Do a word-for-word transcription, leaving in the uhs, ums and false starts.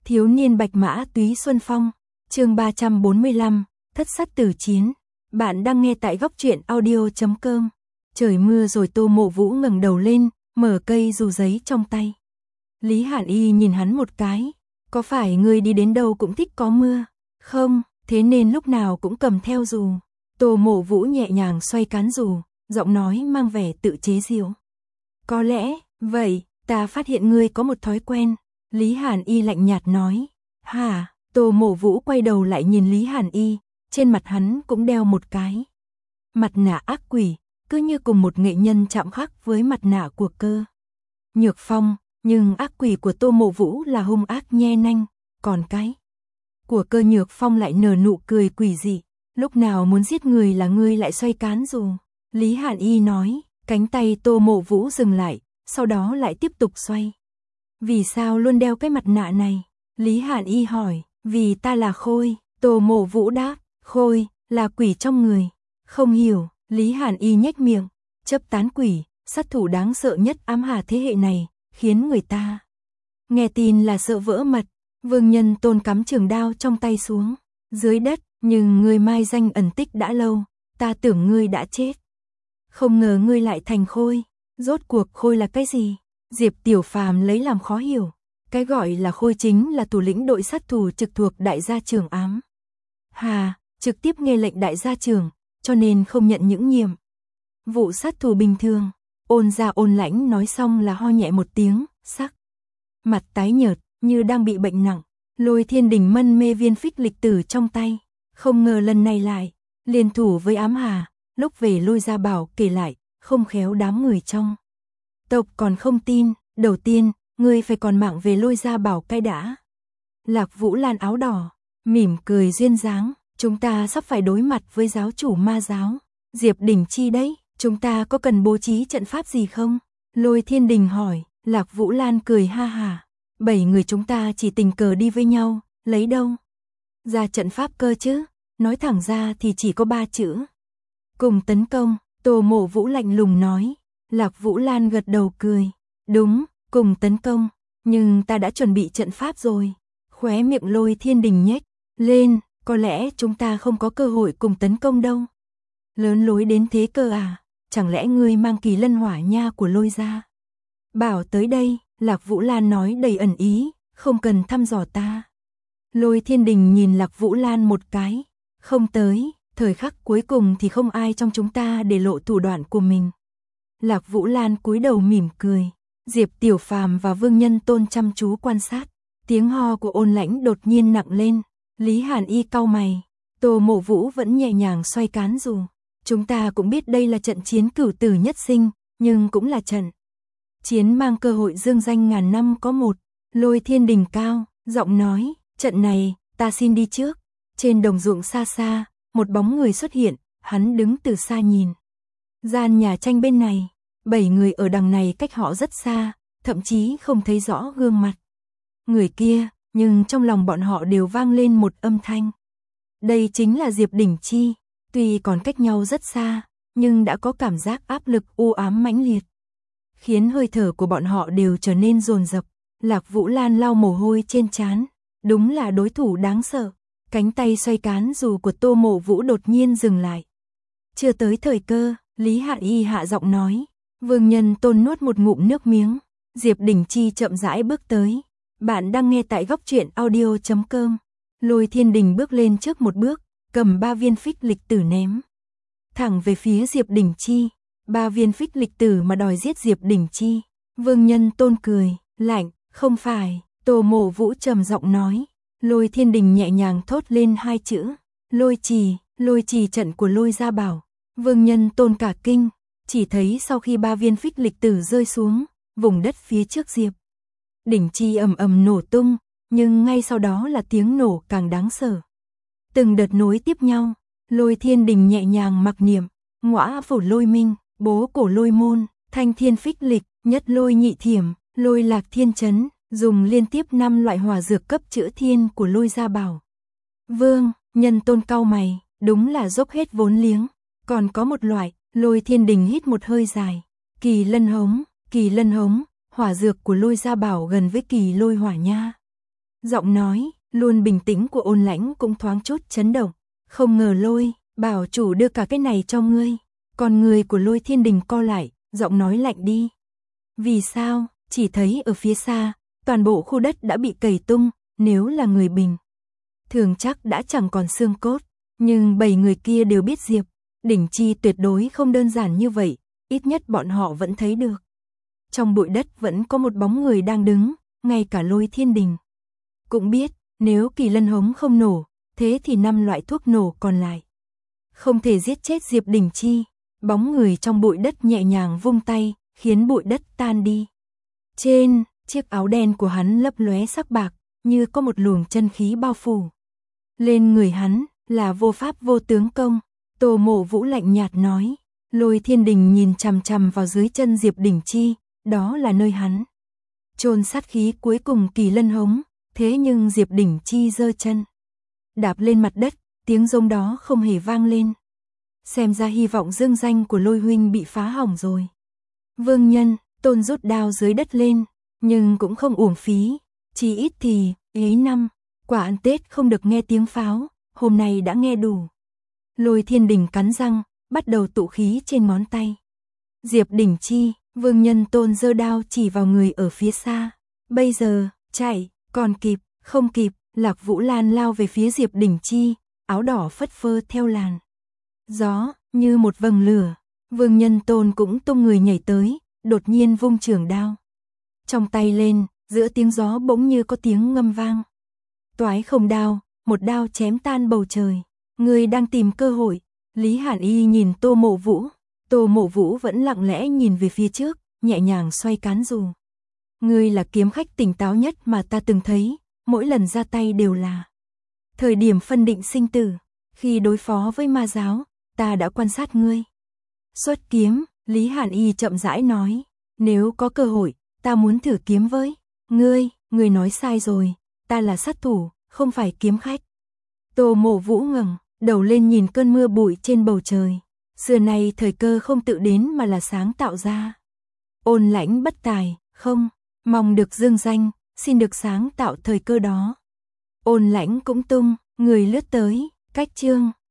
Thiếu niên bạch mã túy xuân phong, chương ba trăm bốn mươi lăm, thất sát tử chiến. Bạn đang nghe tại góc truyện audio chấm com. Trời mưa rồi Tô Mộ Vũ ngẩng đầu lên, mở cây dù giấy trong tay. Lý Hàn Y nhìn hắn một cái, có phải ngươi đi đến đâu cũng thích có mưa, không, thế nên lúc nào cũng cầm theo dù. Tô Mộ Vũ nhẹ nhàng xoay cán dù, giọng nói mang vẻ tự chế giễu. Có lẽ, vậy, ta phát hiện ngươi có một thói quen. Lý Hàn Y lạnh nhạt nói. Hả? Tô Mộ Vũ quay đầu lại nhìn Lý Hàn Y, trên mặt hắn cũng đeo một cái mặt nạ ác quỷ, cứ như cùng một nghệ nhân chạm khắc với mặt nạ của Cơ Nhược Phong, nhưng ác quỷ của Tô Mộ Vũ là hung ác nhe nanh, còn cái của Cơ Nhược Phong lại nở nụ cười quỷ dị. Lúc nào muốn giết người là ngươi lại xoay cán dù. Lý Hàn Y nói, cánh tay Tô Mộ Vũ dừng lại, sau đó lại tiếp tục xoay. Vì sao luôn đeo cái mặt nạ này? Lý Hàn Y hỏi. Vì ta là Khôi. Tô Mộ Vũ đáp. Khôi, là quỷ trong người. Không hiểu. Lý Hàn Y nhếch miệng. Chấp tán quỷ, sát thủ đáng sợ nhất ám hà thế hệ này, khiến người ta nghe tin là sợ vỡ mật. Vương Nhân Tôn cắm trường đao trong tay xuống dưới đất, nhưng ngươi mai danh ẩn tích đã lâu, ta tưởng ngươi đã chết. Không ngờ ngươi lại thành Khôi. Rốt cuộc Khôi là cái gì? Diệp Tiểu Phàm lấy làm khó hiểu. Cái gọi là Khôi chính là thủ lĩnh đội sát thủ trực thuộc đại gia trưởng ám hà, trực tiếp nghe lệnh đại gia trưởng, cho nên không nhận những nhiệm vụ sát thủ bình thường. Ôn Gia Ôn Lãnh nói xong là ho nhẹ một tiếng, sắc mặt tái nhợt, như đang bị bệnh nặng. Lôi Thiên Đình mân mê viên phích lịch tử trong tay, không ngờ lần này lại liên thủ với ám hà. Lúc về Lôi Gia Bảo kể lại, không khéo đám người trong tộc còn không tin. Đầu tiên, ngươi phải còn mạng về Lôi Gia Bảo cái đã. Lạc Vũ Lan áo đỏ mỉm cười duyên dáng. Chúng ta sắp phải đối mặt với giáo chủ ma giáo Diệp Đình Chi đấy. Chúng ta có cần bố trí trận pháp gì không? Lôi Thiên Đình hỏi. Lạc Vũ Lan cười ha hả. Bảy người chúng ta chỉ tình cờ đi với nhau, lấy đâu ra trận pháp cơ chứ? Nói thẳng ra thì chỉ có ba chữ. Cùng tấn công. Tô Mộ Vũ lạnh lùng nói. Lạc Vũ Lan gật đầu cười. Đúng, cùng tấn công. Nhưng ta đã chuẩn bị trận pháp rồi. Khóe miệng Lôi Thiên Đình nhếch lên. Có lẽ chúng ta không có cơ hội cùng tấn công đâu. Lớn lối đến thế cơ à? Chẳng lẽ ngươi mang Kỳ Lân Hỏa Nha của Lôi Gia Bảo tới đây? Lạc Vũ Lan nói đầy ẩn ý. Không cần thăm dò ta. Lôi Thiên Đình nhìn Lạc Vũ Lan một cái. Không tới. Thời khắc cuối cùng thì không ai trong chúng ta để lộ thủ đoạn của mình. Lạc Vũ Lan cúi đầu mỉm cười. Diệp Tiểu Phàm và Vương Nhân Tôn chăm chú quan sát. Tiếng ho của Ôn Lãnh đột nhiên nặng lên. Lý Hàn Y cau mày. Tô Mộ Vũ vẫn nhẹ nhàng xoay cán dù. Chúng ta cũng biết đây là trận chiến cửu tử nhất sinh, nhưng cũng là trận chiến mang cơ hội dương danh ngàn năm có một. Lôi Thiên Đình cao giọng nói. Trận này, ta xin đi trước. Trên đồng ruộng xa xa, một bóng người xuất hiện. Hắn đứng từ xa nhìn gian nhà tranh bên này. Bảy người ở đằng này cách họ rất xa, thậm chí không thấy rõ gương mặt người kia, nhưng trong lòng bọn họ đều vang lên một âm thanh. Đây chính là Diệp Đình Chi. Tuy còn cách nhau rất xa, nhưng đã có cảm giác áp lực u ám mãnh liệt, khiến hơi thở của bọn họ đều trở nên dồn dập. Lạc Vũ Lan lau mồ hôi trên trán. Đúng là đối thủ đáng sợ. Cánh tay xoay cán dù của Tô Mộ Vũ đột nhiên dừng lại. Chưa tới thời cơ, Lý Hàn Y hạ giọng nói. Vương Nhân Tôn nuốt một ngụm nước miếng. Diệp Đình Chi chậm rãi bước tới. Bạn đang nghe tại góc truyện audio chấm com. Lôi Thiên Đình bước lên trước một bước, cầm ba viên phích lịch tử ném thẳng về phía Diệp Đình Chi. Ba viên phích lịch tử mà đòi giết Diệp Đình Chi. Vương Nhân Tôn cười lạnh. Không phải. Tô Mộ Vũ trầm giọng nói. Lôi Thiên Đình nhẹ nhàng thốt lên hai chữ. Lôi trì. Lôi trì trận của Lôi Gia Bảo. Vương Nhân Tôn cả kinh. Chỉ thấy sau khi ba viên phích lịch tử rơi xuống, vùng đất phía trước Diệp Đình Chi ầm ầm nổ tung, nhưng ngay sau đó là tiếng nổ càng đáng sợ. Từng đợt nối tiếp nhau. Lôi Thiên Đình nhẹ nhàng mặc niệm. Ngõa phổ lôi minh, bố cổ lôi môn, thanh thiên phích lịch, nhất lôi nhị thiểm, lôi lạc thiên chấn, dùng liên tiếp năm loại hỏa dược cấp chữa thiên của Lôi Gia Bảo. Vương Nhân Tôn cau mày. Đúng là dốc hết vốn liếng. Còn có một loại. Lôi Thiên Đình hít một hơi dài. Kỳ Lân Hống. Kỳ Lân Hống, hỏa dược của Lôi Gia Bảo gần với Kỳ Lôi Hỏa Nha. Giọng nói, luôn bình tĩnh của Ôn Lãnh cũng thoáng chút chấn động. Không ngờ Lôi, bảo chủ đưa cả cái này cho ngươi. Còn người của Lôi Thiên Đình co lại, giọng nói lạnh đi. Vì sao, chỉ thấy ở phía xa, toàn bộ khu đất đã bị cày tung, nếu là người bình thường chắc đã chẳng còn xương cốt. Nhưng bảy người kia đều biết Diệp Đỉnh Chi tuyệt đối không đơn giản như vậy, ít nhất bọn họ vẫn thấy được. Trong bụi đất vẫn có một bóng người đang đứng, ngay cả Lôi Thiên Đình cũng biết, nếu Kỳ Lân Hống không nổ, thế thì năm loại thuốc nổ còn lại không thể giết chết Diệp Đỉnh Chi. Bóng người trong bụi đất nhẹ nhàng vung tay, khiến bụi đất tan đi. Trên chiếc áo đen của hắn lấp lóe sắc bạc, như có một luồng chân khí bao phủ lên người hắn, là vô pháp vô tướng công. Tô Mộ Vũ lạnh nhạt nói. Lôi Thiên Đình nhìn chằm chằm vào dưới chân Diệp Đỉnh Chi, đó là nơi hắn chôn sát khí cuối cùng Kỳ Lân Hống. Thế nhưng Diệp Đỉnh Chi giơ chân đạp lên mặt đất, tiếng rống đó không hề vang lên. Xem ra hy vọng dương danh của Lôi huynh bị phá hỏng rồi. Vương Nhân, Tôn rút đao dưới đất lên, nhưng cũng không uổng phí, chỉ ít thì ấy năm, quả ăn Tết không được nghe tiếng pháo, hôm nay đã nghe đủ. Lôi Thiên Đình cắn răng, bắt đầu tụ khí trên ngón tay. Diệp Đỉnh Chi, Vương Nhân Tôn giơ đao chỉ vào người ở phía xa. Bây giờ, chạy, còn kịp, không kịp. Lạc Vũ Lan lao về phía Diệp Đỉnh Chi, áo đỏ phất phơ theo làn gió, như một vầng lửa. Vương Nhân Tôn cũng tung người nhảy tới, đột nhiên vung trường đao trong tay lên, giữa tiếng gió bỗng như có tiếng ngâm vang. Toái không đao, một đao chém tan bầu trời. Người đang tìm cơ hội. Lý Hàn Y nhìn Tô Mộ Vũ. Tô Mộ Vũ vẫn lặng lẽ nhìn về phía trước, nhẹ nhàng xoay cán dù. Ngươi là kiếm khách tỉnh táo nhất mà ta từng thấy, mỗi lần ra tay đều là thời điểm phân định sinh tử. Khi đối phó với ma giáo, ta đã quan sát ngươi xuất kiếm. Lý Hàn Y chậm rãi nói. Nếu có cơ hội, ta muốn thử kiếm với ngươi. Ngươi nói sai rồi, ta là sát thủ, không phải kiếm khách. Tô Mộ Vũ ngẩng đầu lên nhìn cơn mưa bụi trên bầu trời. Xưa nay thời cơ không tự đến mà là sáng tạo ra. Ôn Lãnh bất tài, không mong được dương danh, xin được sáng tạo thời cơ đó. Ôn Lãnh cũng tung người lướt tới. Cách chương